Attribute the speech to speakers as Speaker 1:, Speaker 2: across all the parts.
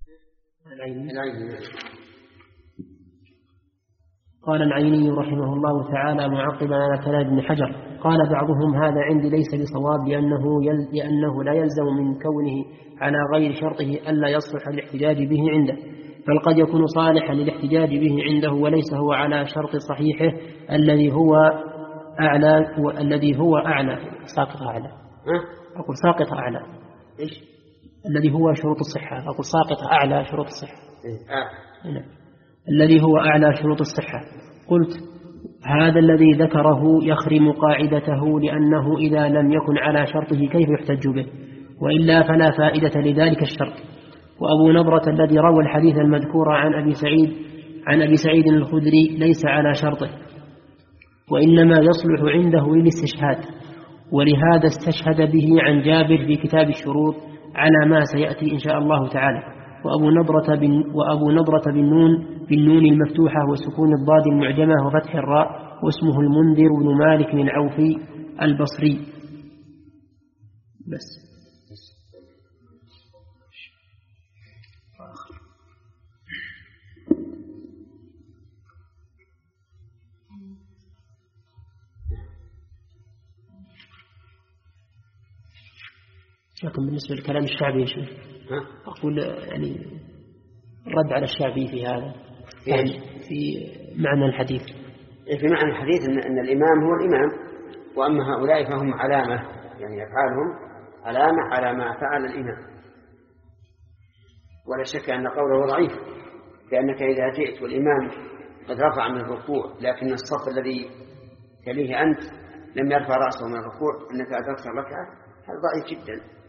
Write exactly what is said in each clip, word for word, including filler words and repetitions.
Speaker 1: قال العيني رحمه الله تعالى معقبا على كلام ابن حجر: قال بعضهم هذا عندي ليس بصواب، لأنه, يل... لأنه لا يلزم من كونه على غير شرطه ألا يصلح الاحتجاج به عنده، بل قد يكون صالحا للاحتجاج به عنده وليس هو على شرط صحيحه الذي هو أعلى الذي هو أعلى ساقط أعلى أقول ساقط أعلى
Speaker 2: إيش
Speaker 1: الذي هو شروط الصحة أقول ساقط أعلى شروط الصحة
Speaker 2: آه.
Speaker 1: نعم. الذي هو أعلى شروط الصحة. قلت: هذا الذي ذكره يخرم قاعدته، لأنه إذا لم يكن على شرطه كيف يحتج به؟ وإلا فلا فائدة لذلك الشرط. وأبو نضرة الذي روى الحديث المذكور عن أبي سعيد عن أبي سعيد الخدري ليس على شرطه، وإنما يصلح عنده للاستشهاد، ولهذا استشهد به عن جابر في كتاب الشروط على ما سيأتي إن شاء الله تعالى. وأبو نضرة بن وأبو نضرة بالنون بالنون المفتوحة وسكون الضاد المعجمة وفتح الراء، واسمه المنذر بن مالك بن عوفي البصري. بس لكن بالنسبة للكلام الشعبي يا شيخ أقول يعني الرد على الشعبي في هذا يعني في معنى الحديث
Speaker 2: في معنى الحديث إن, إن الإمام هو الإمام، وأما هؤلاء فهم علامة، يعني أفعالهم علامة على ما فعل الإمام. ولا شك أن قوله ضعيف، لأنك إذا جئت والإمام قد رفع من الركوع لكن الصف الذي تليه أنت لم يرفع رأسه من الركوع أنك أدركت الركعة، هذا ضعيف جدا.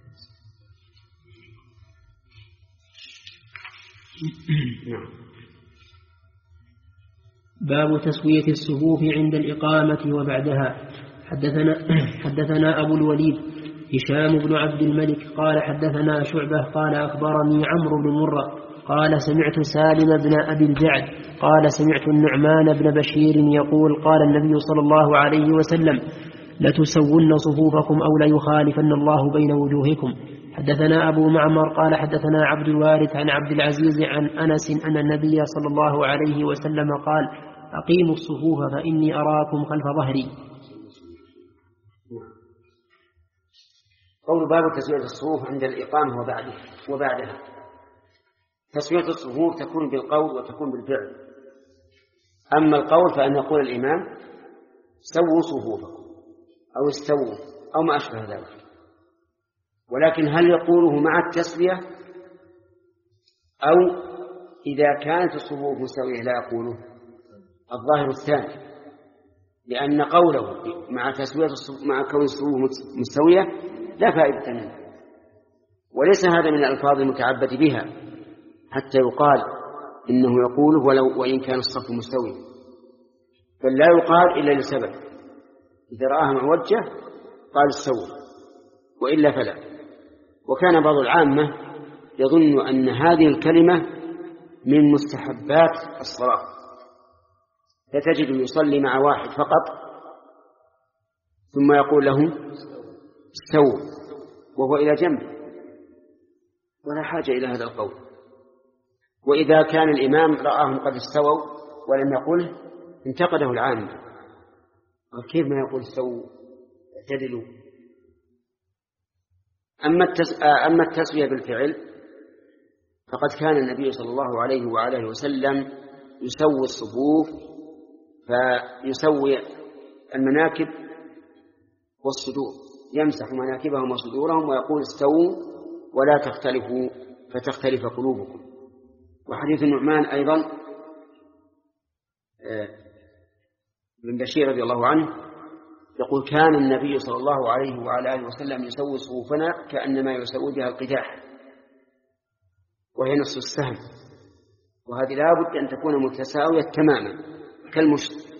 Speaker 1: باب تسوية الصفوف عند الإقامة وبعدها. حدثنا, حدثنا أبو الوليد هشام بن عبد الملك قال حدثنا شعبة قال أخبرني عمرو بن مرة قال سمعت سالم بن أبي الجعد قال سمعت النعمان بن بشير يقول قال النبي صلى الله عليه وسلم: لتسون صفوفكم أو ليخالفن الله بين وجوهكم. حدثنا أبو معمر قال حدثنا عبد الوارث عن عبد العزيز عن أنس أن النبي صلى الله عليه وسلم قال: أقيموا الصفوف فإني أراكم خلف ظهري.
Speaker 2: قول باب تسوية الصفوف عند الإقامة وبعدها, وبعدها. تسوية الصفوف تكون بالقول وتكون بالفعل. أما القول فأن يقول الإمام: سووا صفوفكم أو استووا أو ما أشبه ذلك، ولكن هل يقوله مع التسوية أو إذا كانت الصفوف مستوية لا يقوله؟ الظاهر الثاني، لأن قوله مع تسوية مع كون الصفوف مستوية لا فائدة منه، وليس هذا من الألفاظ المتعبد بها حتى يقال إنه يقوله ولو وإن كان الصف مستوي، بل لا يقال إلا لسبب، إذا رآها معوجة قال استووا وإلا فلا. وكان بعض العامة يظن أن هذه الكلمة من مستحبات الصلاة، فتجد يصلي مع واحد فقط ثم يقول له استووا وهو إلى جنبه، ولا حاجة إلى هذا القول. وإذا كان الإمام رآهم قد استووا ولم يقله انتقده العامة، كيف ما يقول استووا اعتدلوا. أما أما التسوية بالفعل فقد كان النبي صلى الله عليه وعلى وسلم يسوي الصفوف، فيسوي المناكب والصدور، يمسح مناكبهم وصدورهم ويقول استووا ولا تختلفوا فتختلف قلوبكم. وحديث النعمان أيضا بن بشير رضي الله عنه يقول: كان النبي صلى الله عليه وعلى آله وسلم يسوي صفوفنا كأنما يسوي بها القداح، وهي نصف السهم، وهذه لا بد أن تكون متساوية تماما كالمشط.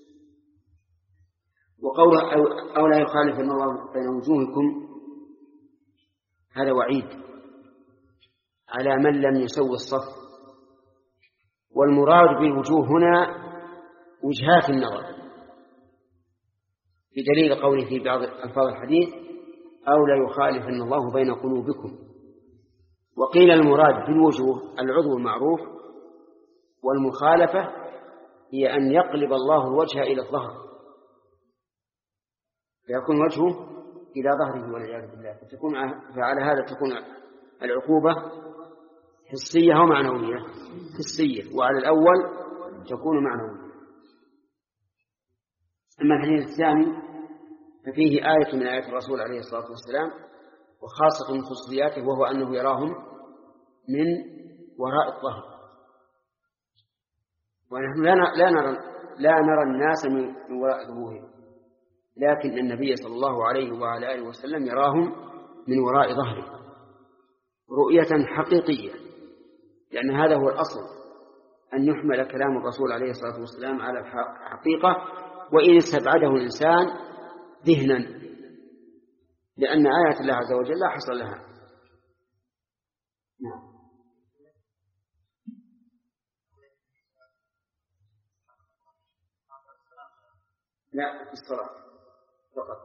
Speaker 2: وقوله أو لا يخالفن الله بين وجوهكم، هذا وعيد على من لم يسوي الصف، والمراد بالوجوه هنا وجهات النظر، بدليل قوله في بعض ألفاظ الحديث: أو لا يخالفن الله بين قلوبكم، وقيل المراد بالوجوه العضو المعروف، والمخالفة هي أن يقلب الله الوجه إلى الظهر فيكون وجهه إلى ظهره والعياذ بالله، فتكون فعلى هذا تكون العقوبة حسية أو معنوية. حسية، وعلى الأول تكون معنوية. أما الحديث الثاني ففيه آية من آيات الرسول عليه الصلاة والسلام، وخاصة من خصوصياته، وهو أنه يراهم من وراء الظهر. ونحن لا نرى لا نرى الناس من وراء ظهورهم، لكن النبي صلى الله عليه وعلى آله وسلم يراهم من وراء ظهره رؤية حقيقية، لأن هذا هو الأصل، أن يحمل كلام الرسول عليه الصلاة والسلام على الحقيقة، وإن استبعده الإنسان ذهنا، لأن آيات الله عز وجل لا حصر لها. نعم. لا، في الصلاة فقط.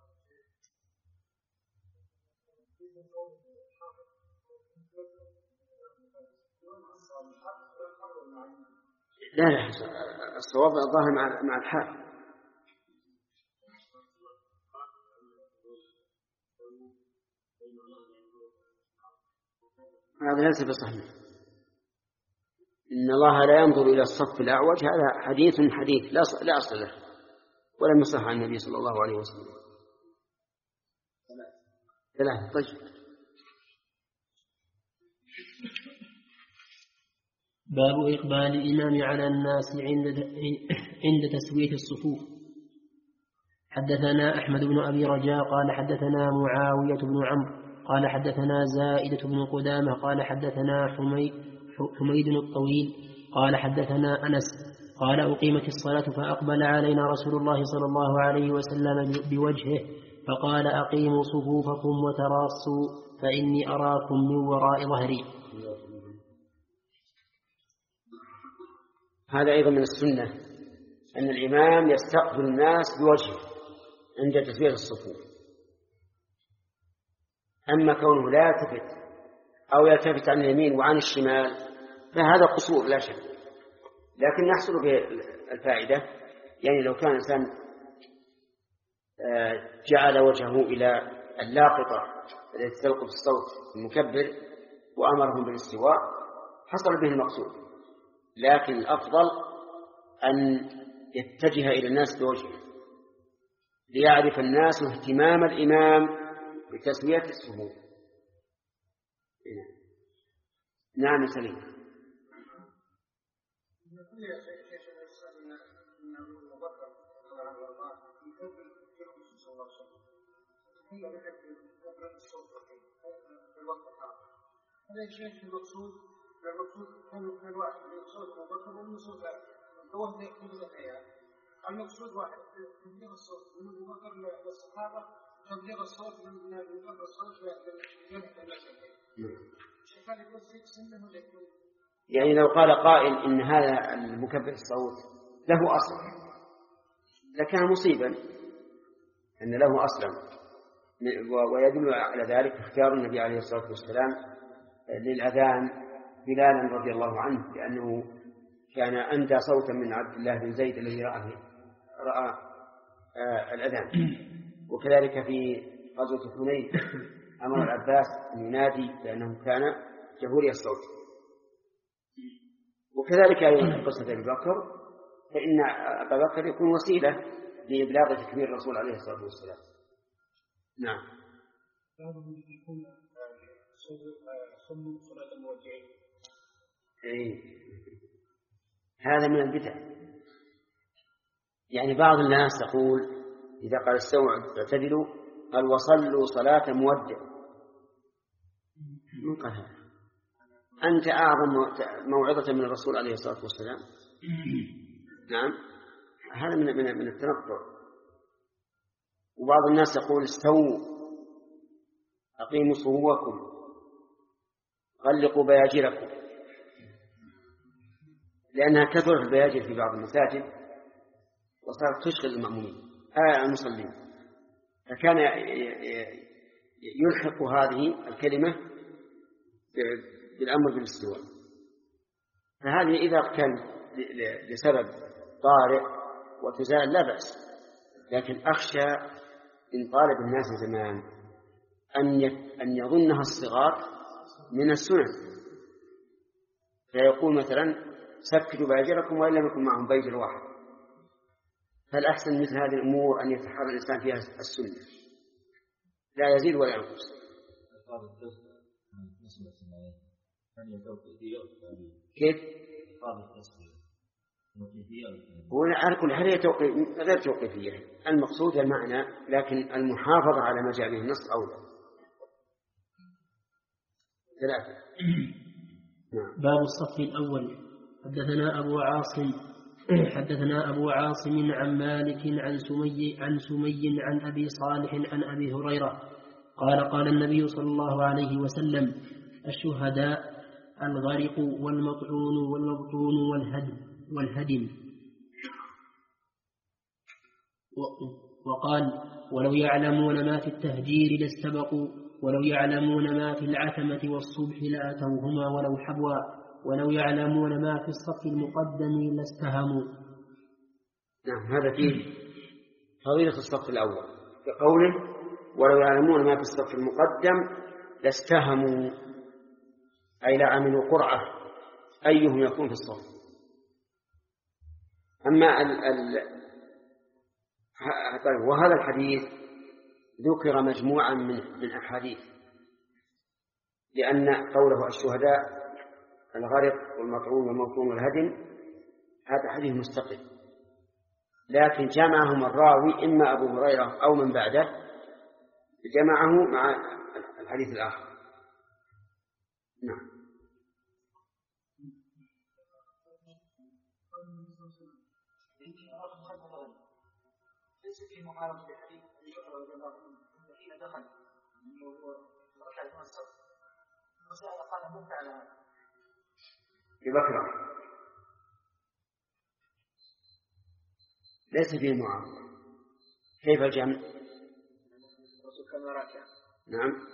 Speaker 2: لا لا، الصواب الظاهر مع مع الحال. هذا ليس بصحيح. إن الله لا ينظر إلى الصف الأعوج، هذا حديث حديث لا لا أصل له، ولم يصح عن النبي صلى الله عليه وسلم. ثلاثة. طيب.
Speaker 1: باب إقبال الإمام على الناس عند عند تسوية الصفوف. حدثنا أحمد بن أبي رجاء قال حدثنا معاوية بن عمرو قال حدثنا زائدة بن قدامة قال حدثنا حميد الطويل قال حدثنا أنس قال أقيمت الصلاة فأقبل علينا رسول الله صلى الله عليه وسلم بوجهه فقال أقيموا صفوفكم وتراصوا فإني أراكم من وراء ظهري.
Speaker 2: هذا أيضا من السنة أن الإمام يستقبل الناس بوجهه عند تسوية الصفوف. أما كونه لا يلتفت أو يلتفت عن اليمين وعن الشمال فهذا قصور لا شك، لكن يحصل به الفائدة. يعني لو كان إنسان جعل وجهه إلى اللاقطة التي تلقط الصوت المكبر وأمرهم بالاستواء حصل به المقصود، لكن الأفضل أن يتجه إلى الناس بوجهه ليعرف الناس اهتمام الإمام بتسوية الصفوف. نعم سليم.
Speaker 3: هذا الشيء المقصود المقصود كل واحد يقصد أبو بكر والمقصود توه يقصد الحياة. المقصود واحد تبليغ الصوت من أبو بكر للصحابة، تبليغ الصوت من أبو بكر الصوت لجمع الناس. شكل يكون فيك سنة ولا يكون؟
Speaker 2: يعني لو قال قائل إن هذا المكبر الصوت له أصل لكان مصيبا، أن له أصلا، ويدل على ذلك اختيار النبي عليه الصلاة والسلام للأذان بلالا رضي الله عنه، لأنه كان أندى صوتا من عبد الله بن زيد الذي رأى, رأى آه الأذان. وكذلك في غزوة حنين أمر العباس أن ينادي لأنه كان جهوري الصوت. وكذلك أيضا في قصة أبي بكر، فإن أبا بكر يكون وسيلة لإبلاغ تكبير الرسول عليه الصلاة والسلام. نعم. إيه. هذا من البدع. يعني بعض الناس يقول إذا قال استووا اعتدلوا قال وصلوا صلاة مودع. من قال هذا؟ أنت أعظم موعظة من الرسول عليه الصلاة والسلام. نعم، هذا من من من التنطع. وبعض الناس يقول استووا أقيموا صفوفكم غلقوا بياجركم، لأنها كثرت البياجر في بعض المساجد وصارت تشغل المأمومين آه المصلين، فكان يلحق هذه الكلمة بالأمر بالاستواء. فهذه إذا كان لسبب طارئ وتزال لا بأس، لكن أخشى إن طالب الناس زمان أن أن يظنها الصغار من السنن، فيقول مثلا سكتوا بأجركم وإن لم يكن معهم بيجر واحد. فالأحسن مثل هذه الأمور أن يتحرى الإنسان فيها السنة، لا يزيد ولا ينقص. كيف؟ هو على كل حال هي غير توقيفية، المقصود المعنى، لكن المحافظة على ما جاء به النص أولى. ثلاثة.
Speaker 1: باب الصف الأول. حدثنا أبو عاصم حدثنا أبو عاصم عن مالك عن سمي عن سمي عن أبي صالح عن أبي هريرة قال قال النبي صلى الله عليه وسلم: الشهداء الغرق والمطعون والمبطون والهدم والهدم وقال: ولو يعلمون ما في التهجير لاستبقوا، ولو يعلمون ما في العتمة والصبح لأتوهما ولو حبوا، ولو يعلمون ما في الصف المقدم لاستهموا.
Speaker 2: نعم، هذا فيه فضيلة الصف الأول كقوله: ولو يعلمون ما في الصف المقدم لاستهموا، أي لعملوا قرعة أيهم يكون في الصف. أما ال ال وهذا الحديث ذكر مجموعا من من أحاديث، لأن قوله الشهداء الغرق والمطعون والموطون والهدم هذا حديث مستقل، لكن جمعهم الراوي إما أبو هريرة أو من بعده، جمعه مع الحديث الآخر. نعم.
Speaker 3: ليس فيه معارضة بحديث أبي بكر رضي الله عنه حين دخل ركعة من الصف وسأل قال مبت على
Speaker 2: أبي بكر، ليس فيه معارضة. كيف الجمع؟
Speaker 3: الرسول كان راكع.
Speaker 2: نعم.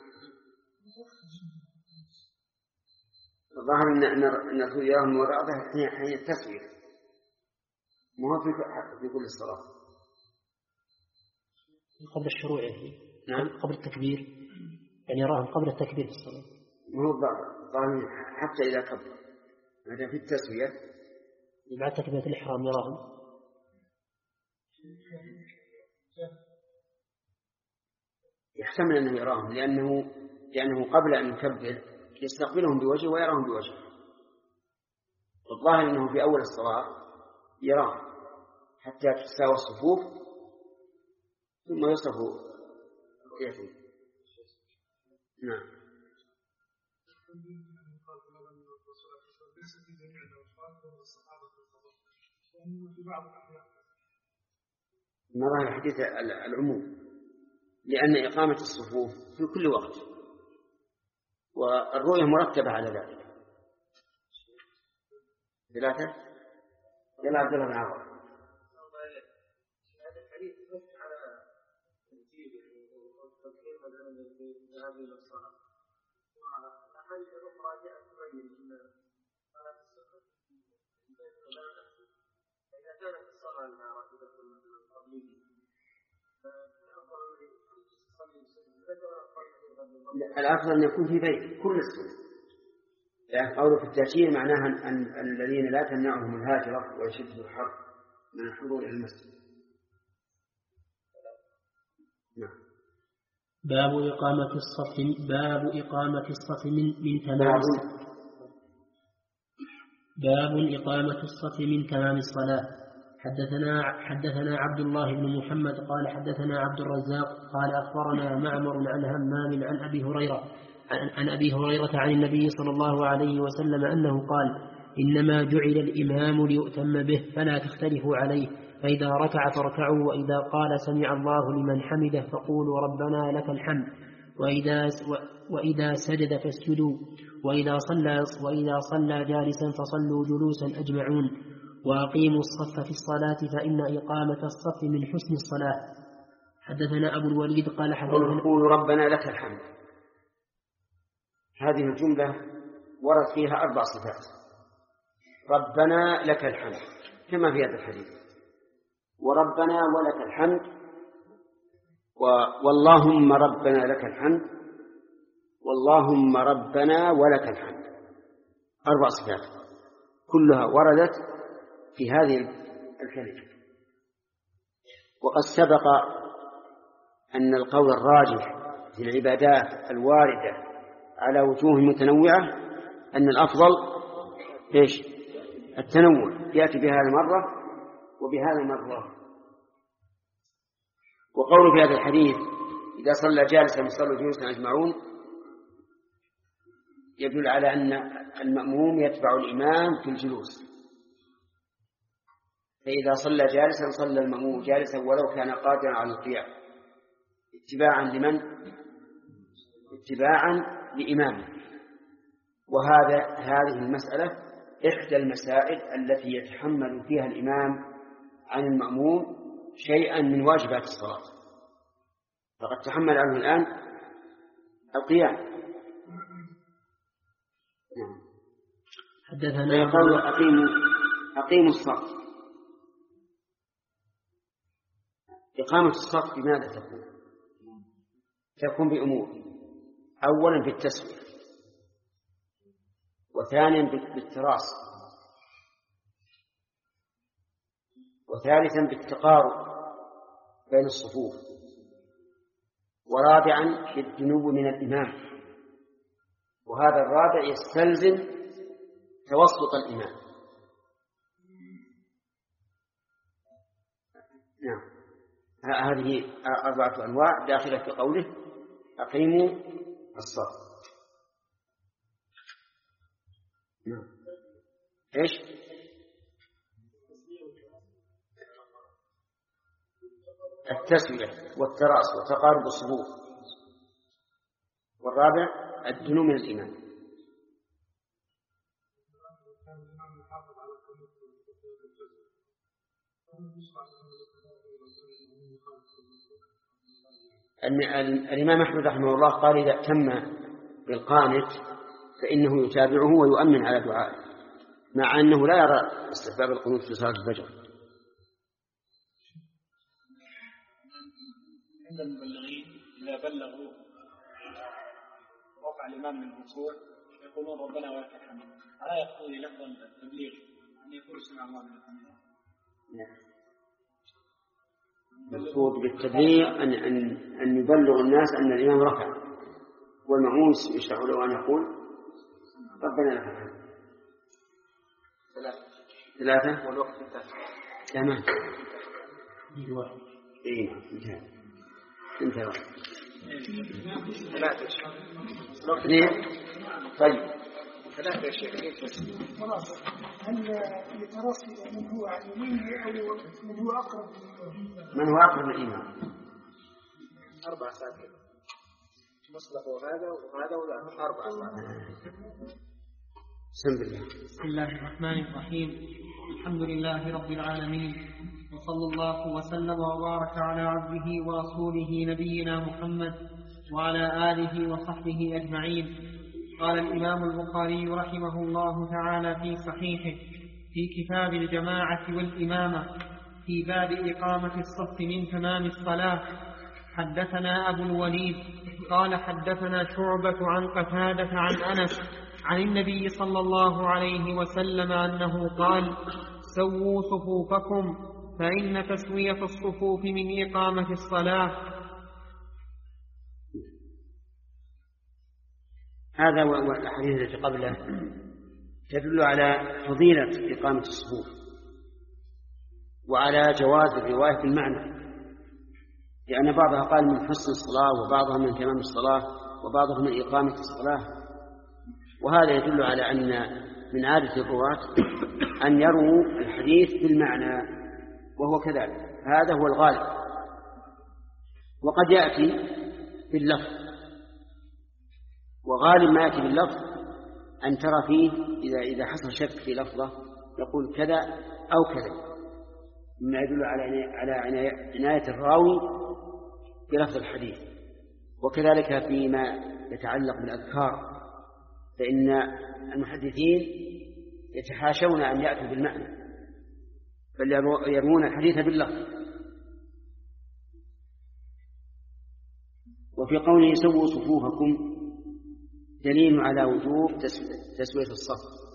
Speaker 2: الظاهر أن الرسول يراهم وراءه حين التسوية، ما هو في كل الصلاة
Speaker 1: قبل الشروع.
Speaker 2: نعم.
Speaker 1: قبل التكبير، يعني يراهم قبل التكبير في الصلاة.
Speaker 2: ما هو ظاهر حتى إذا كبر، هذا في التسوية
Speaker 1: بعد تكبيرة الإحرام يراهم.
Speaker 2: يحتمل أنه يراهم، لأنه لأنه قبل أن يكبر يستقبلهم بوجهه ويراهم بوجهه. الظاهر أنه في أول الصلاة يراهم حتى تستوى الصفوف ثم يصف رؤيته. نعم. نرى الحديث العموم، لأن إقامة الصفوف في كل وقت والرؤية مرتبة على ذلك. ثلاثة. يلا عبد الله بن عمرو. الأفضل أن يكون في بيت كل السنة، يعني قوله في التأشير معناها أن الذين لا تمنعهم الهاجرة ويشد الحر من الحضور إلى المسجد. نعم.
Speaker 1: باب إقامة الصف باب إقامة الصف من من تمام باب إقامة الصف من تمام الصلاة. حدثنا حدثنا عبد الله بن محمد قال حدثنا عبد الرزاق قال أخبرنا معمر عن همام عن أبي هريرة عن, عن أبي هريرة عن النبي صلى الله عليه وسلم أنه قال: إنما جعل الإمام ليؤتم به فلا تختلفوا عليه، فإذا ركع فاركعوا، وإذا قال سمع الله لمن حمده فقولوا ربنا لك الحمد، وإذا وإذا سجد فاسجدوا، وإذا صلى وإذا صلى جالسا فصلوا جلوسا أجمعون، وأقيموا الصف في الصلاة فإن إقامة الصف من حسن الصلاة. حدثنا أبو الوليد قال حدثنا
Speaker 2: قولوا ربنا لك الحمد. هذه الجملة ورد فيها أربع صفات: ربنا لك الحمد كما في هذا الحديث، وربنا ولك الحمد، واللهم ربنا لك الحمد، واللهم ربنا ولك الحمد. أربع صفات كلها وردت في هذه الكلمة. وقد سبق أن القول الراجح في العبادات الواردة على وجوه متنوعة أن الأفضل إيش؟ التنوع، يأتي بهذا مرة وبهذا مرة. وقوله في هذا الحديث إذا صلى جالسا صلوا جلوسا أجمعون يدل على أن المأموم يتبع الإمام في الجلوس، فإذا صلى جالسا صلى المأموم جالسا ولو كان قادرا على القيام، اتباعا لمن؟ اتباعا لإمامه. وهذا هذه المسألة إحدى المسائل التي يتحمل فيها الإمام عن المأموم شيئا من واجبات الصلاة، فقد تحمل عنه الآن القيام. نعم.
Speaker 1: حدثنا
Speaker 2: يقول أقيموا أقيموا الصف. إقامة الصف بماذا تكون؟ تكون بأمور: أولا بالتسوية، وثانيا بالتراص، وثالثا بالتقارب بين الصفوف، ورابعا بالدنو من الإمام، وهذا الرابع يستلزم توسط الإمام. نعم. هذه أربعة أنواع داخلة في قوله أقيموا الصف. نعم. إيش؟ التسوية والتراص وتقارب الصفوف، والرابع الدنو من الإمام. الإمام أحمد رحمه الله قال إذا تم بالقانت فإنه يتابعه ويؤمن على دعائه، مع أنه لا يرى استحباب القنوت في صلاة الفجر.
Speaker 3: عند المبلغين إذا بلغوا وقع الإمام من الوصول يقولون ربنا ولك الحمد، ألا يقتضي لفظ التبليغ أن يقول سمع الله لمن حمده؟
Speaker 2: نعم. المقصود بالتبليغ أن أن أن يبلغ الناس أن الإمام رفع، والمأموم يشرع له أن يقول ربنا لك الحمد. ثلاثة والوقت انتهى. تمام. إيه انتهى. انتهى.
Speaker 3: ثلاثة.
Speaker 2: اثنين. طيب.
Speaker 3: ثلاثة يا شيخ.
Speaker 4: خلاص. هل التراصي من هو عن يمينه أو من هو أقرب؟
Speaker 2: من هو أقرب للإمام؟
Speaker 3: أربع ساعات. مصلح وهذا وهذا وهذا أربع ساعات.
Speaker 2: بسم الله.
Speaker 5: بسم الله الرحمن الرحيم. الحمد لله رب العالمين، وصلى الله وسلم وبارك على عبده ورسوله نبينا محمد وعلى آله وصحبه أجمعين. قال الإمام البخاري رحمه الله تعالى في صحيحه في كتاب الجماعة والإمامة في باب إقامة الصف من تمام الصلاة: حدثنا أبو الوليد قال حدثنا شعبة عن قتادة عن أنس عن النبي صلى الله عليه وسلم أنه قال: سووا صفوفكم فإن تسوية الصفوف من إقامة الصلاة.
Speaker 2: هذا والأحاديث التي قبله تدل على فضيلة إقامة الصفوف وعلى جواز الرواية بالمعنى، لأن بعضها قال من حسن الصلاة، وبعضها من تمام الصلاة، وبعضها من إقامة الصلاة. وهذا يدل على أن من عادة الرواة أن يروا الحديث بالمعنى، وهو كذلك، هذا هو الغالب. وقد يأتي باللفظ، وغالب ما يأتي باللفظ أن ترى فيه إذا إذا حصل شك في لفظة يقول كذا أو كذا، مما يدل على على عناية الراوي بلفظ الحديث. وكذلك فيما يتعلق بالأذكار فإن المحدثين يتحاشون أن يأتوا بالمعنى بل يرمون الحديث باللفظ. وفي قوله سووا صفوفكم دليل على وجوب تسوية الصف،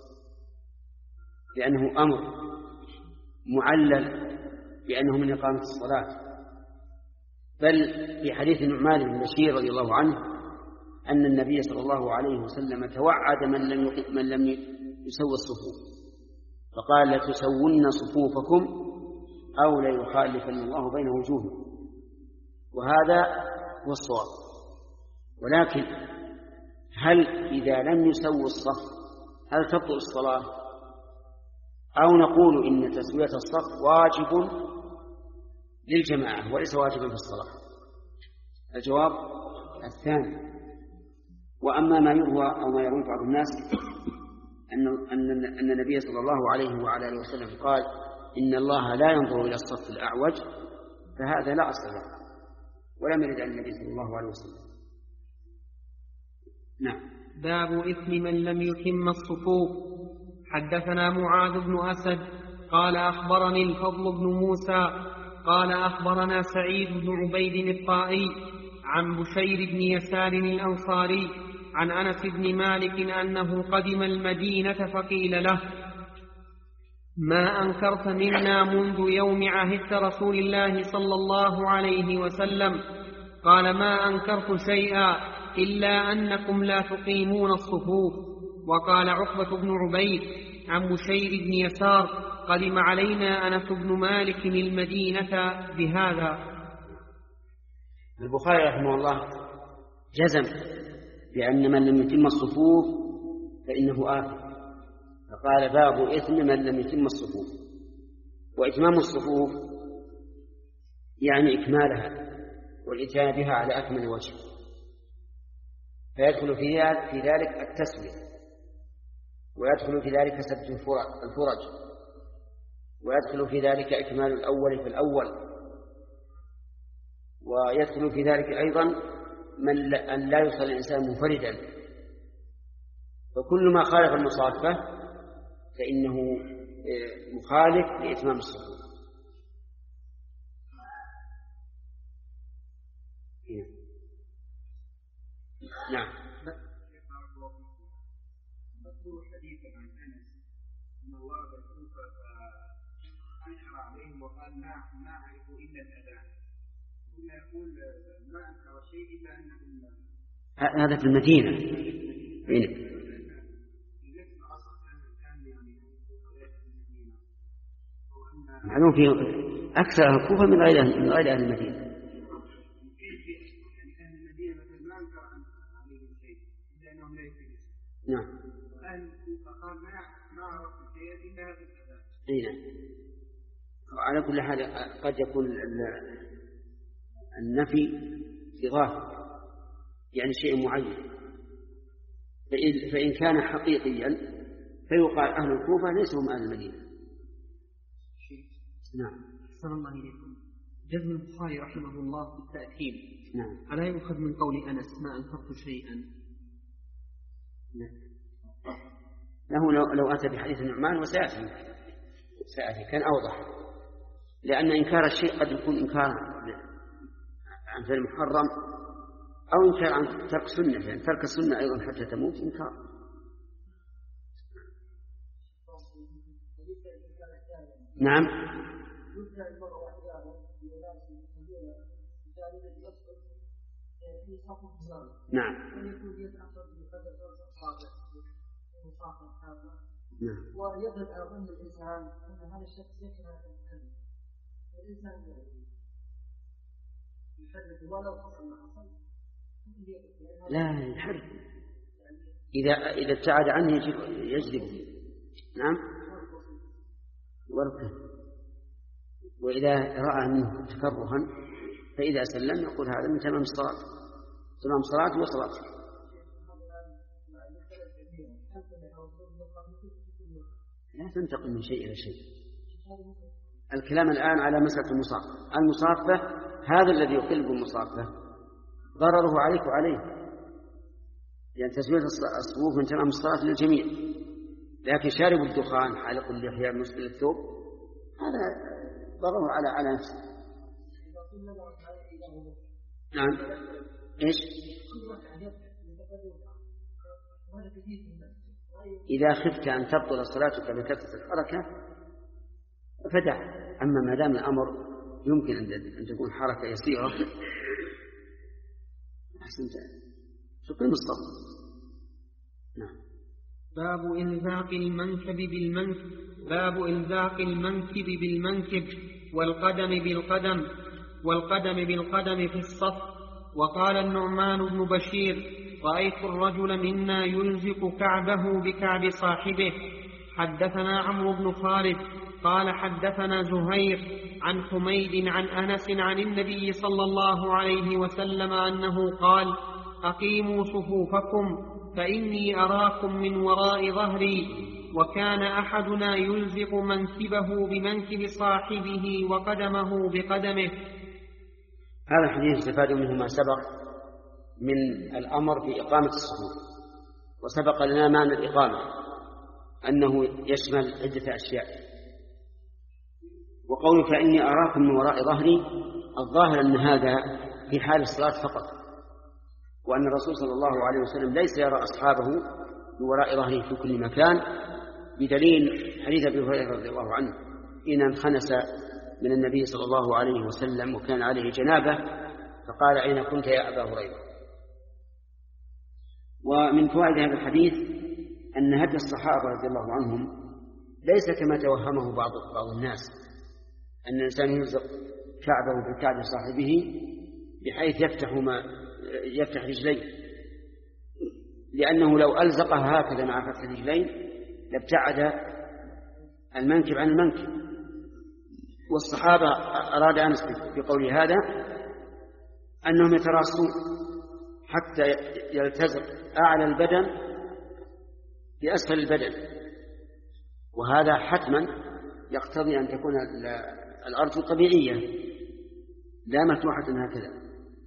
Speaker 2: لأنه أمر معلل بأنه من إقامة الصلاة. بل في حديث النعمان بن بشير رضي الله عنه أن النبي صلى الله عليه وسلم توعد من لم من لم يسوي الصفوف فقال: لتسون صفوفكم أو ليخالفن الله بين وجوهكم. وهذا هو الصواب. ولكن هل إذا لم يسوي الصف هل تبطل الصلاة، أو نقول إن تسوية الصف واجب للجماعة وليس واجبا في الصلاة؟ الجواب الثاني. وأما ما يروى أو ما يروي بعض الناس أن أن أن النبي صلى الله عليه وعلى آله وسلم قال: إن الله لا ينظر إلى الصف الأعوج، فهذا لا أصل له ولم يرد عن النبي صلى الله عليه وسلم. نعم.
Speaker 5: باب إثم من لم يتم الصفوف. حدثنا معاذ بن أسد قال أخبرني الفضل بن موسى قال أخبرنا سعيد بن عبيد الطائي عن بشير بن يسار الأنصاري عن أنس بن مالك أنه قدم المدينة فقيل له: ما أنكرت منا منذ يوم عهدت رسول الله صلى الله عليه وسلم؟ قال: ما أنكرت شيئا إلا أنكم لا تقيمون الصفوف. وقال عقبة بن عبيد عن بشير بن يسار: قدم علينا أنس بن مالك المدينة بهذا.
Speaker 2: البخاري رحمه الله جزم بأن من لم يتم الصفوف فإنه آثم، فقال: باب إثم من لم يتم الصفوف. وإتمام الصفوف يعني إكمالها والإتيان بها على أكمل وجه، فيدخل في ذلك التسوية، ويدخل في ذلك سد الفرج، ويدخل في ذلك إكمال الأول في الأول، ويدخل في ذلك أيضا من أن لا يصلي الإنسان منفردا. فكل ما خالف المصافة فإنه مخالف لإتمام الصفوف. نعم.
Speaker 3: مذكور حديث عن أنس أن الله بالكوفة فأنكر عليهم وقال: ما ما أعرف إلا الأذان. كنا يقول: ما أنكر شيء إلا أنهم
Speaker 2: هذا في المدينة. إيه؟ معلوم في أكثر الكوفة من غير من غير أهل المدينة. نعم. على كل حال قد يكون النفي إضافة يعني شيء معين، فإن كان حقيقيا فيقال أهل الكوفة ليسوا هم أهل المدينة. نعم.
Speaker 5: أحسن الله إليكم. جزم البخاري رحمه الله في التأكيد.
Speaker 2: نعم.
Speaker 5: ألا يؤخذ من قول أنس: ما أنكرت شيئا؟
Speaker 2: نعم. له لو, لو أتى بحديث النعمان وسيأتي سيأتي كان أوضح، لأن إنكار الشيء قد يكون إنكار عن فعل محرم أو إنكار عن ترك سنة، يعني ترك السنة أيضا حتى تموت إنكار. نعم. نعم. نعم.
Speaker 4: ويظهر أظن الإنسان أن هذا الشخص يكره الكذب، الإنسان يحرك ولو حصل ما حصل.
Speaker 2: لا يحرك، إذا إذا ابتعد عنه يجذبه. نعم. وركه. وإذا رأى منه تكرها فإذا سلم يقول: هذا من تمام الصلاة، تمام صلاته وصلاته. لا تنتقل من شيء إلى شيء. الكلام الآن على مسألة المصافة. المصافة هذا الذي يقل بالمصافة ضرره عليك وعليه، يعني تسوية الصفوف من تمام الصلاة للجميع، لكن شارب الدخان حالق اللحية مسبل الثوب هذا ضرره على على نفسه. نعم. إيش؟ إذا خفت أن تبطل صلاتك بكثرة الحركة فدع، أما ما دام الأمر يمكن أن تكون حركة يسيرة أحسنت تقيم الصف. نعم.
Speaker 5: باب إلزاق المنكب بالمنكب باب إلزاق المنكب بالمنكب والقدم بالقدم والقدم بالقدم في الصف. وقال النعمان بن بشير: رأيت الرجل منا يلزق كعبه بكعب صاحبه. حدثنا عمرو بن خالد قال حدثنا زهير عن حميد عن أنس عن النبي صلى الله عليه وسلم أنه قال: أقيموا صفوفكم فإني أراكم من وراء ظهري. وكان أحدنا يلزق منكبه بمنكب صاحبه وقدمه بقدمه.
Speaker 2: هذا الحديث استفاد منه ما سبق من الأمر بإقامة الصفوف، وسبق لنا معنى الإقامة أنه يشمل عدة أشياء. وقوله فإني أراكم من وراء ظهري، الظاهر أن هذا في حال الصلاة فقط، وأن الرسول صلى الله عليه وسلم ليس يرى أصحابه من وراء ظهره في كل مكان، بدليل حديث أبي هريرة رضي الله عنه إن انخنس من النبي صلى الله عليه وسلم وكان عليه جنابة فقال: أين كنت يا أبا هريرة؟ ومن فوائد هذا الحديث أن هدي الصحابة رضي الله عنهم ليس كما توهمه بعض بعض الناس، أن الإنسان يلزق كعبه بكعب صاحبه بحيث يفتح ما يفتح رجليه، لأنه لو ألزقها هكذا مع فتح الرجلين لابتعد المنكب عن المنكب. والصحابة أراد أنس بقول هذا أنهم يتراصون حتى يلتزق أعلى البدن بأسفل البدن، وهذا حتما يقتضي أن تكون الأرض طبيعية لا مفتوحة هكذا.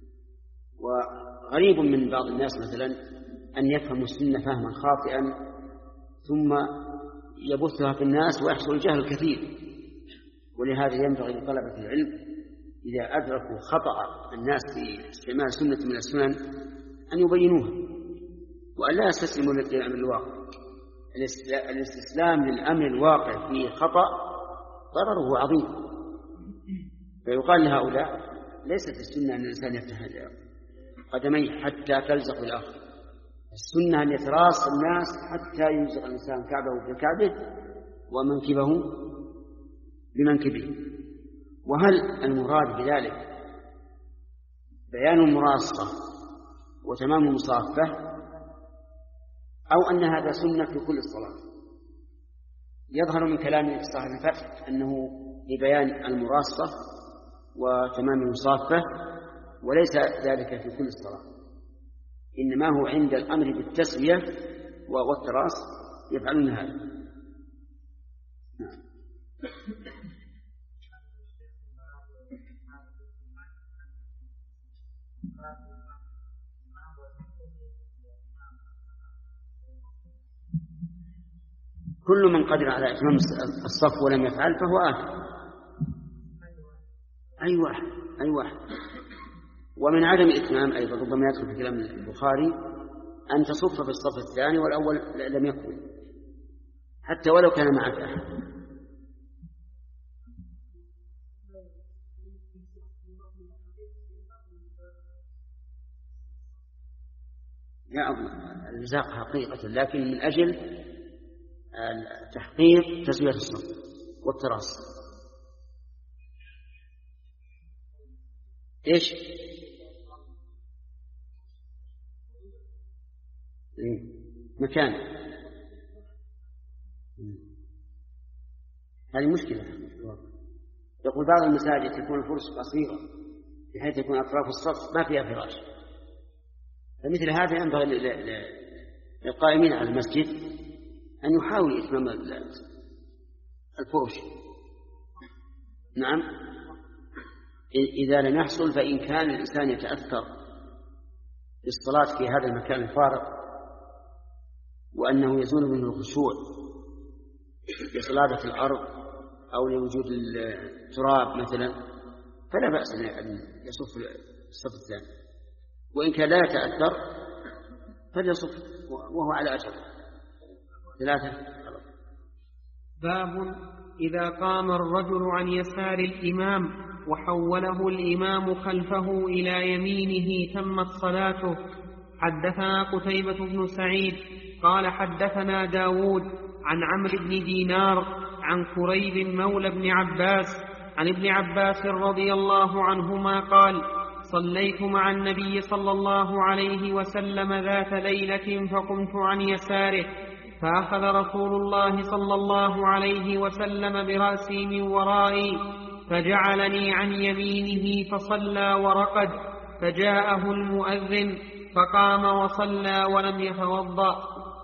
Speaker 2: وغريب من بعض الناس مثلا أن يفهموا السنة فهما خاطئا ثم يبثها في الناس ويحصل الجهل الكثير. ولهذا ينبغي لطلبة العلم إذا أدركوا خطأ الناس في استعمال سنة من السنن أن يبينوها، وأن لا يستسلموا للأمر الواقع. الاستسلام للأمر الواقع في خطأ ضرره عظيم. فيقال لهؤلاء: ليست السنة أن الإنسان يفتح قدميه حتى تلزق الآخر، السنة أن يتراص الناس حتى يلزق الإنسان كعبه بكعبه ومنكبه بمنكبه. وهل المراد بذلك بيان المراصة وتمام المصافة، أو أن هذا سنة في كل الصلاة؟ يظهر من كلام صاحب الفتح أنه لبيان المراصة وتمام المصافة، وليس ذلك في كل الصلاة، إنما هو عند الأمر بالتسوية والتراص يفعلون هذا. كل من قدر على إتمام الصف ولم يفعل فهو آثم. أي واحد أي واحد. ومن عدم الإتمام أيضا ربما يدخل في كلام البخاري أن تصف في الصف الثاني والأول لم يكن، حتى ولو كان معك أحد. لا أظن الإلزاق حقيقة، لكن من أجل تحقيق تسوية الصف والتراص. إيش؟ مكان. هذه مشكلة. يقول بعض المساجد تكون الفرش قصيرة بحيث يكون أطراف الصف ما فيها فراش، فمثل هذا ينبغي للقائمين على المسجد أن يحاول إتمام الفرش. نعم، إذا لم يحصل فإن كان الإنسان يتأثر بالصلاة في هذا المكان الفارغ وأنه يزول منه الخشوع لصلابة الأرض أو لوجود التراب مثلا، فلا بأس أن يصف الصف الثاني، وإن كان لا يتأثر فليصف وهو على أجر. ثلاثة.
Speaker 5: باب إذا قام الرجل عن يسار الإمام وحوله الإمام خلفه إلى يمينه تمت صلاته. حدثنا قتيبة بن سعيد قال حدثنا داود عن عمرو بن دينار عن كريب مولى بن عباس عن ابن عباس رضي الله عنهما قال صليت مع النبي صلى الله عليه وسلم ذات ليلة فقمت عن يساره، فأخذ رسول الله صلى الله عليه وسلم برأسي من ورائي فجعلني عن يمينه فصلى ورقد، فجاءه المؤذن فقام وصلى ولم يتوضأ.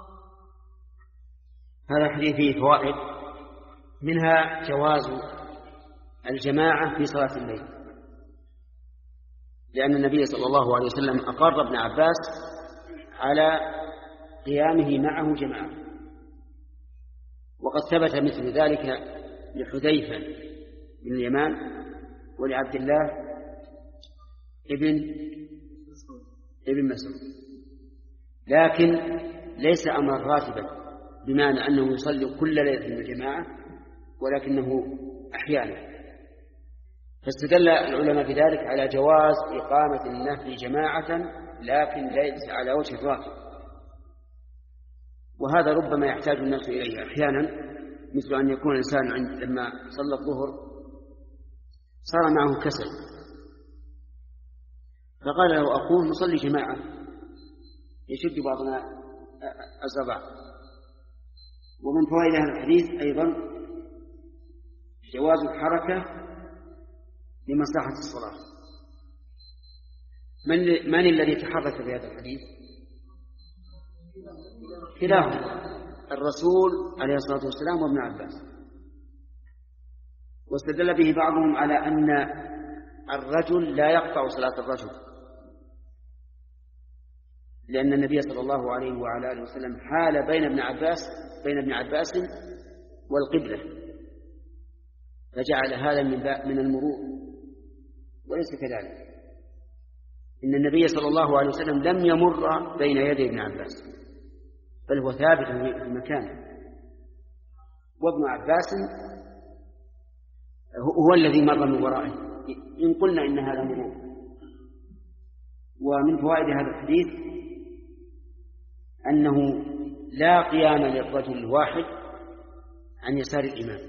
Speaker 2: هذا الحديث فيه فوائد، منها جواز الجماعة في صلاة الليل، لأن النبي صلى الله عليه وسلم أقر ابن عباس على قيامه معه جماعة، وقد ثبت مثل ذلك لحذيفة بن اليمان ولعبد الله ابن ابن مسعود، لكن ليس أمرا راتبا بمعنى أنه يصلي كل ليلة من الجماعة، ولكنه أحيانا. فاستدل العلماء في ذلك على جواز إقامة النفل جماعة لكن ليس على وجه الراتب، وهذا ربما يحتاج الناس إليه أحيانا، مثل أن يكون الإنسان عند لما صلى الظهر صار معه كسل فقال له أقوم نصلي جماعة، يشد بعضنا الزبع. ومن فوائد هذا الحديث أيضا جواز الحركة لمصلحة الصلاة. من, من الذي تحرك في هذا الحديث؟ كلاهما، الرسول عليه الصلاة والسلام وابن عباس. واستدل به بعضهم على أن الرجل لا يقطع صلاة الرجل، لأن النبي صلى الله عليه وعلى آله وسلم حال بين ابن عباس بين ابن عباس والقبلة، فجعل هذا من من المرور، وليس كذلك. إن النبي صلى الله عليه وسلم لم يمر بين يدي ابن عباس، بل هو ثابت في مكانه، وابن عباس هو الذي مر من ورائه، إن قلنا إن هذا مرور. ومن فوائد هذا الحديث أنه لا قيام للرجل الواحد عن يسار الإمام.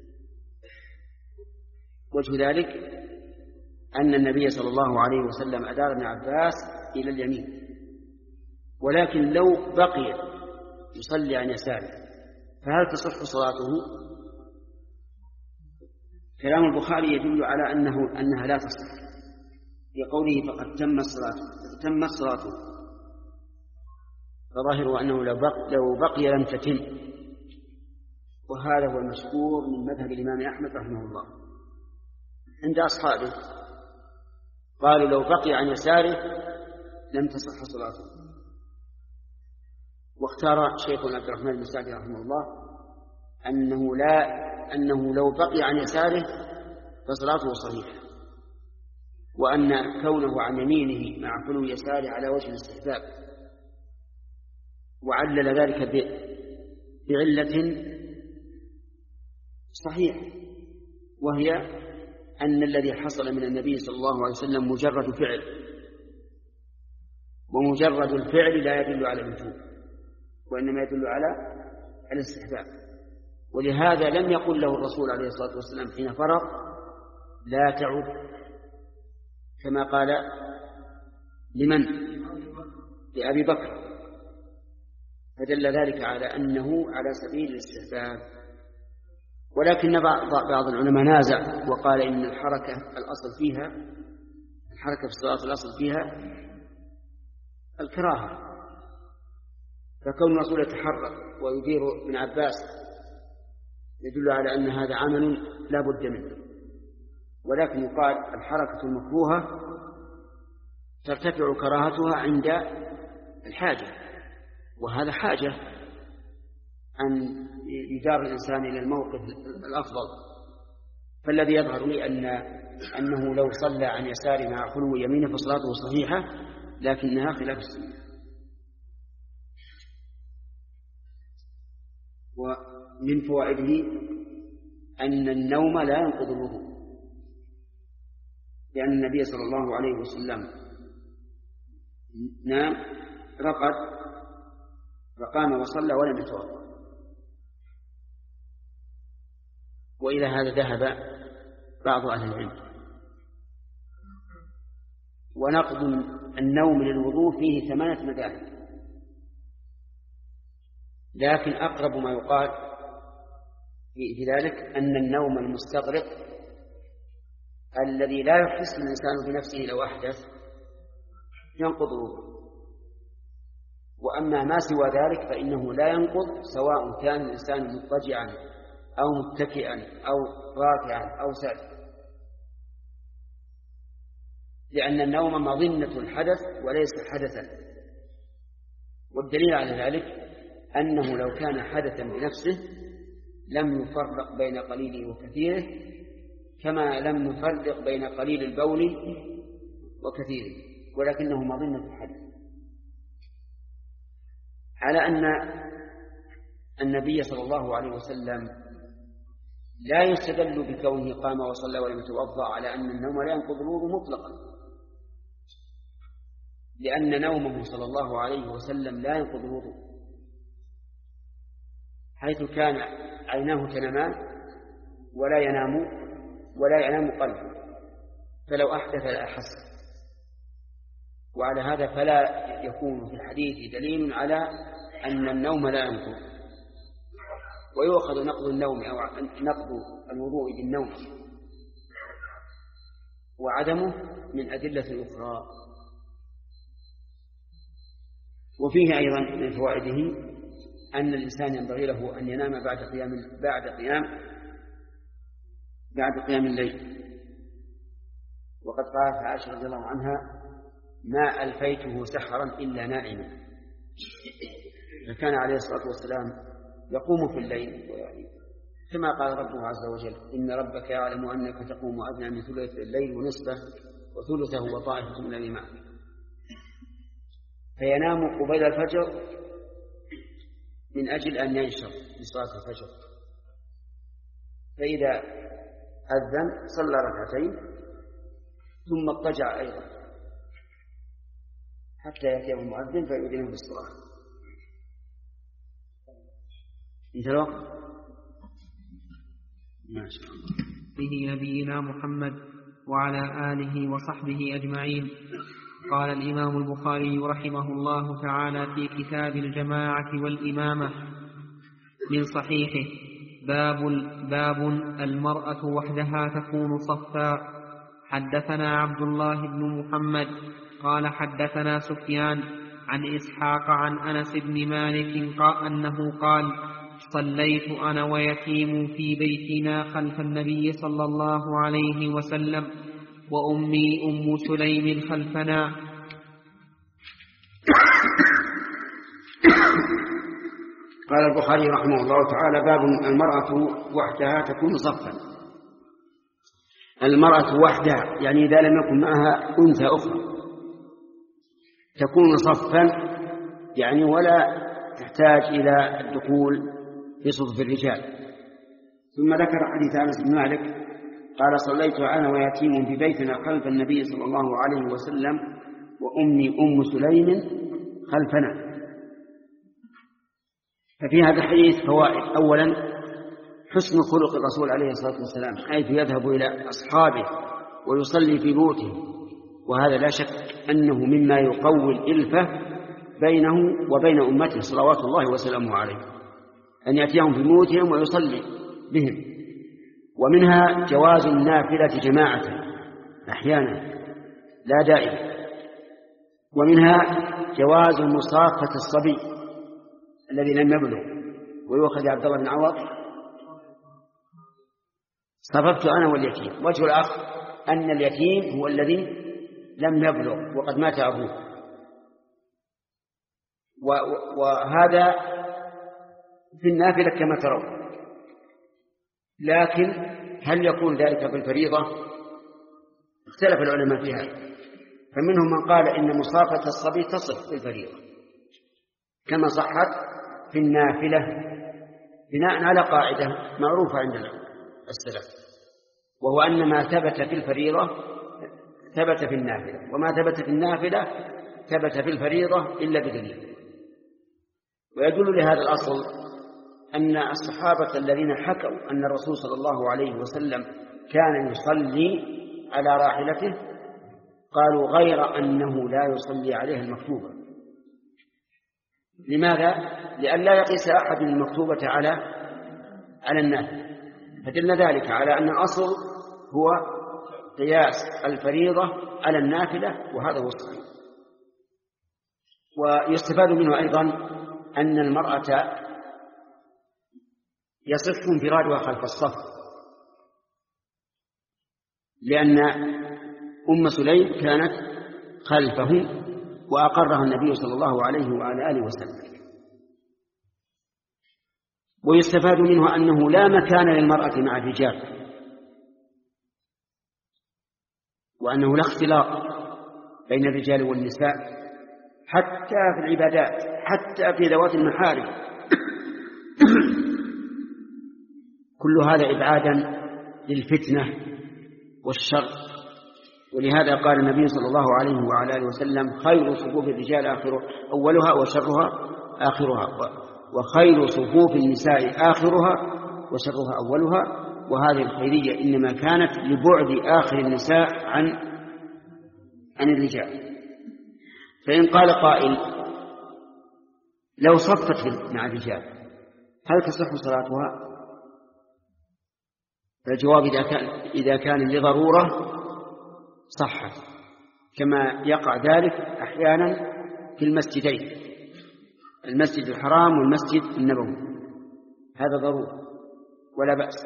Speaker 2: وجه ذلك أن النبي صلى الله عليه وسلم أدار ابن عباس إلى اليمين، ولكن لو بقي يصلي عن يساره فهل تصح صلاته؟ كلام البخاري يدل على أنه أنها لا تصح، لقوله فقد تم الصلاة تمت صلاته، فظاهر أنه لو بقي, لو بقي لم تتم، وهذا هو المشهور من مذهب الإمام أحمد رحمه الله عند أصحابه، قالوا لو بقي عن يساره لم تصح صلاته. واختار شيخنا عبد الرحمن بن سعدي رحمه الله أنه لا أنه لو بقي عن يساره فصلاته صحيحة، وأن كونه عن يمينه مع خلو يساره على وجه الاستحباب، وعلل ذلك بعلة صحيحة، وهي أن الذي حصل من النبي صلى الله عليه وسلم مجرد فعل، ومجرد الفعل لا يدل على الوجوب، وإنما يدل على الاستحباب. ولهذا لم يقل له الرسول عليه الصلاة والسلام حين فرغ لا تعد، كما قال لمن؟ لأبي بكر، فدل ذلك على أنه على سبيل الاستحباب. ولكن بعض العلماء نازع وقال إن الحركة الأصل فيها الحركة في الصلاة الأصل فيها الكراهة، فكون الرسول يتحرك ويدير ابن عباس يدل على أن هذا عمل لا بد منه. ولكن يقال الحركة المكروهة ترتفع كراهتها عند الحاجة، وهذا حاجة أن يجار الإنسان إلى الموقف الأفضل. فالذي يظهر لي أن أنه لو صلى عن يسار مع خلو يمينه فصلاته صحيحة، لكنها خلاف السنة. ومن فوائده أن النوم لا ينقض الوضوء، لأن النبي صلى الله عليه وسلم نام رقد فقام وصلى ولم يتوضأ. وإلى هذا ذهب بعض أهل العلم. ونقض النوم للوضوء فيه ثمانية مذاهب، لكن أقرب ما يقال في ذلك أن النوم المستغرق الذي لا يحس الإنسان بنفسه لو أحدث ينقض الوضوء. وأما ما سوى ذلك فإنه لا ينقض، سواء كان الإنسان مضطجعا أو متكئا أو راكعا أو ساجدا، لأن النوم مظنة الحدث وليس حدثا. والدليل على ذلك أنه لو كان حدثا بنفسه لم يفرق بين قليله وكثيره، كما لم نفرق بين قليل البول وكثيره، ولكنه مظنة الحدث. على أن النبي صلى الله عليه وسلم لا يستدل بكونه قام وصلى ولم يتوضأ على أن النوم لا ينقض الوضوء مطلقا، لأن نومه صلى الله عليه وسلم لا ينقض الوضوء، حيث كان عيناه تنامان ولا ينام ولا ينام قلبه، فلو أحدث لأحس. وعلى هذا فلا يكون في الحديث دليل على أن النوم لا ينقض. ويؤخذ نقض النوم أو نقض الوضوء بالنوم وعدمه من أدلة أخرى. وفيه أيضا من فوائده أن الإنسان ينبغي له أن ينام بعد قيام بعد قيام بعد قيام الليل. وقد قالت عائشة رضي الله عنها: ما ألفيته سحرا إلا نائما. فكان عليه الصلاة والسلام يقوم في الليل، كما قال ربه عز وجل: إن ربك يعلم أنك تقوم أدنى من ثلث الليل ونصفه وثلثه وطائفة من الذين معه. فينام قبيل الفجر من أجل أن ينشط لصلاة الفجر، فإذا أذن صلى ركعتين ثم اضطجع أيضا حتى يأتيه المؤذن فيؤذنه بالصلاة. انتهى الوقت. ما شاء الله.
Speaker 5: به نبينا محمد وعلى آله وصحبه أجمعين. قال الإمام البخاري رحمه الله تعالى في كتاب الجماعة والإمامة من صحيحه: باب باب المرأة وحدها تكون صفا. حدثنا عبد الله بن محمد قال حدثنا سفيان عن إسحاق عن أنس بن مالك قال أنه قال: صليت أنا ويتيم في بيتنا خلف النبي صلى الله عليه وسلم وأمي أم سليم خلفنا.
Speaker 2: قال البخاري رحمه الله تعالى: باب المرأة وحدها تكون صفا. المرأة وحدها يعني إذا لم يكن معها أنثى أخرى تكون صفا، يعني ولا تحتاج إلى الدخول في صفوف الرجال. ثم ذكر حديث أنس بن مالك قال: صليت أنا ويتيم في بيتنا خلف النبي صلى الله عليه وسلم وأمي أم سليم خلفنا. ففي هذا الحديث فوائد. أولا، حسن خلق الرسول عليه الصلاة والسلام، حيث يذهب إلى أصحابه ويصلي في بيوتهم، وهذا لا شك أنه مما يقوي الإلفة بينه وبين أمته صلوات الله وسلامه عليه، أن يأتيهم في بيوتهم ويصلي بهم. ومنها جواز النافلة جماعة أحيانا لا دائما. ومنها جواز مصافة الصبي الذي لم يبلغ. ويؤخذ عبد الله بن عوض: صففت أنا واليتيم. وجه الأخ أن اليتيم هو الذي لم يبلغ وقد مات أبوه، وهذا في النافلة كما ترون. لكن هل يكون ذلك في الفريضة؟ اختلف العلماء في هذا، فمنهم من قال إن مصافة الصبي تصح في الفريضة كما صحت في النافلة بناء على قاعدة معروفة عند السلف، وهو أن ما ثبت في الفريضة ثبت في النافلة، وما ثبت في النافلة ثبت في الفريضة إلا بدليل. ويدل لهذا الأصل أن الصحابة الذين حكوا أن الرسول صلى الله عليه وسلم كان يصلي على راحلته قالوا غير أنه لا يصلي عليها المكتوبة. لماذا؟ لأن لا يقيس أحد المكتوبة على على النافلة، فدل ذلك على أن الأصل هو قياس الفريضة على النافلة، وهذا هو الصحيح. ويستفاد منه أيضا أن المرأة يصح انفرادها خلف الصف، لأن أم سليم كانت خلفه وأقرها النبي صلى الله عليه وعلى آله وسلم. ويستفاد منه أنه لا مكان للمرأة مع الرجال، وأنه لا اختلاط بين الرجال والنساء حتى في العبادات، حتى في ذوات المحارم. كل هذا إبعادا للفتنة والشر. ولهذا قال النبي صلى الله عليه وعلى آله وسلم خير صفوف الرجال آخر أولها وشرها آخرها، وخير صفوف النساء آخرها وشرها أولها. وهذه الخيرية إنما كانت لبعد آخر النساء عن عن الرجال. فإن قال قائل لو صفت مع الرجال هل تصح صلاتها؟ فالجواب إذا كان, إذا كان لضرورة صحت، كما يقع ذلك أحيانا في المسجدين، المسجد الحرام والمسجد النبوي، هذا ضرورة ولا بأس.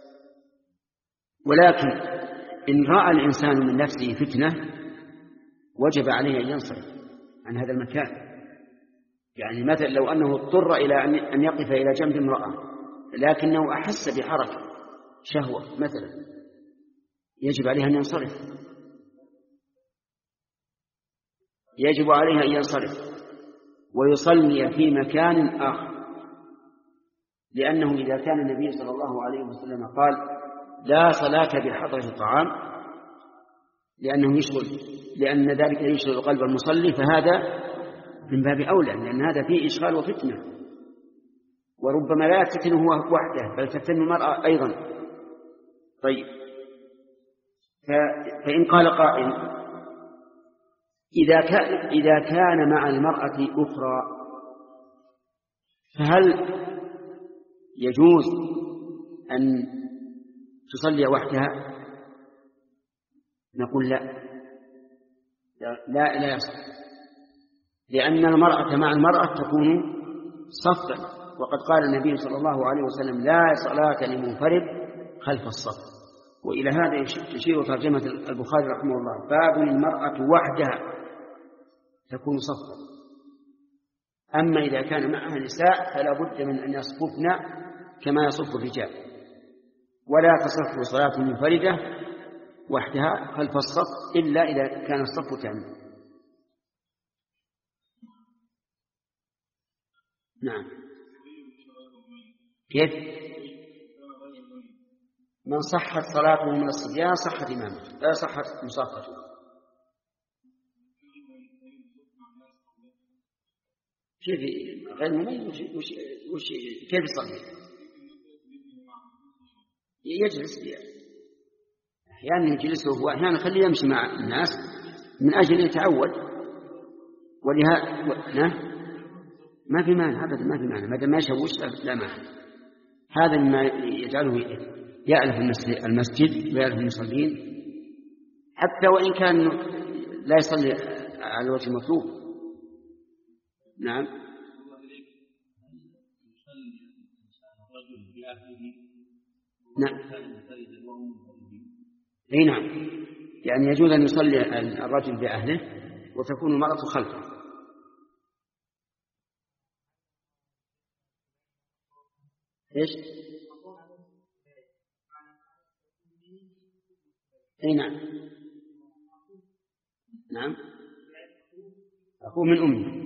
Speaker 2: ولكن إن رأى الإنسان من نفسه فتنة وجب عليه أن ينصرف عن هذا المكان. يعني مثلا لو أنه اضطر إلى أن يقف إلى جنب امرأة لكنه أحس بحركة شهوة مثلا، يجب عليه أن ينصرف، يجب عليه أن ينصرف ويصلي في مكان آخر. لأنه إذا كان النبي صلى الله عليه وسلم قال لا صلاة بحضرة الطعام لأنه يشغل، لأن ذلك يشغل قلب المصلي، فهذا من باب أولى، لأن هذا فيه إشغال وفتنة، وربما لا يفتن هو وحده بل تفتن المرأة أيضا. طيب، فإن قال قائل إذا كان, إذا كان مع المرأة أخرى فهل يجوز أن تصلي وحدها؟ نقول لا لا لا يصح، لأن المرأة مع المرأة تكون صفا، وقد قال النبي صلى الله عليه وسلم لا صلاة لمنفرد خلف الصف. وإلى هذا تشير ترجمة البخاري رحمه الله باب المرأة وحدها تكون صفا. أما إذا كان معها نساء فلا بد من أن يصففن كما يصف الرجال، ولا تصح صلاة منفردة وحدها خلف الصف إلا إذا كان الصف تام. نعم. كيف؟ من صحت صلاته من الصبيان صحت إمامته، لا صحت مصافته. كيف غير مميز؟ وش وش وش كيف يصلي؟ يجلس أحيانا يجلس وهو أحيانا خليه يمشي مع الناس من أجل يتعود. ولهذا و... ما في مانع أبدا، ما في مانع ما دام ما يشوش لا مانع. هذا مما يجعله يألف المسجد ويألف المصلين، حتى وإن كان لا يصلي على الوجه المطلوب. نعم. نعم. اي نعم، يعني يجوز أن يصلي الرجل بأهله وتكون المرأة خلفه. إيش؟ أي نعم نعم أخوه من أمه.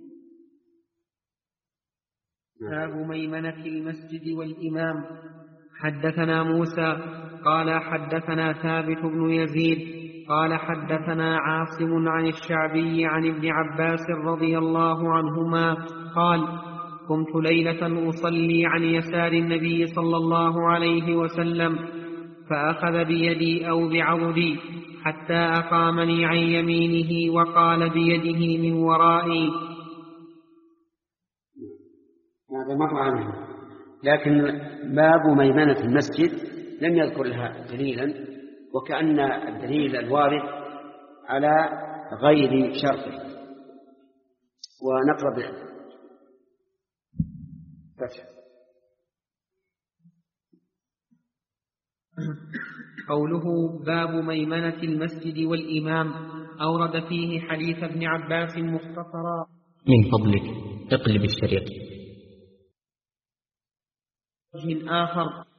Speaker 5: باب ميمنة المسجد والإمام. حدثنا موسى قال حدثنا ثابت بن يزيد قال حدثنا عاصم عن الشعبي عن ابن عباس رضي الله عنهما قال قمت ليلة أصلي عن يسار النبي صلى الله عليه وسلم فأخذ بيدي أو بعضدي حتى أقامني عن يمينه وقال بيده من ورائي.
Speaker 2: هذا مر عنه، لكن باب ميمنة المسجد لم يذكر لها دليلا، وكأن الدليل الوارد على غير شرطه. ونقرأ فتح.
Speaker 5: قوله باب ميمنة المسجد والإمام أورد فيه حديث ابن عباس مختصرا.
Speaker 6: من فضلك اقلب الشريط.
Speaker 5: وجه آخر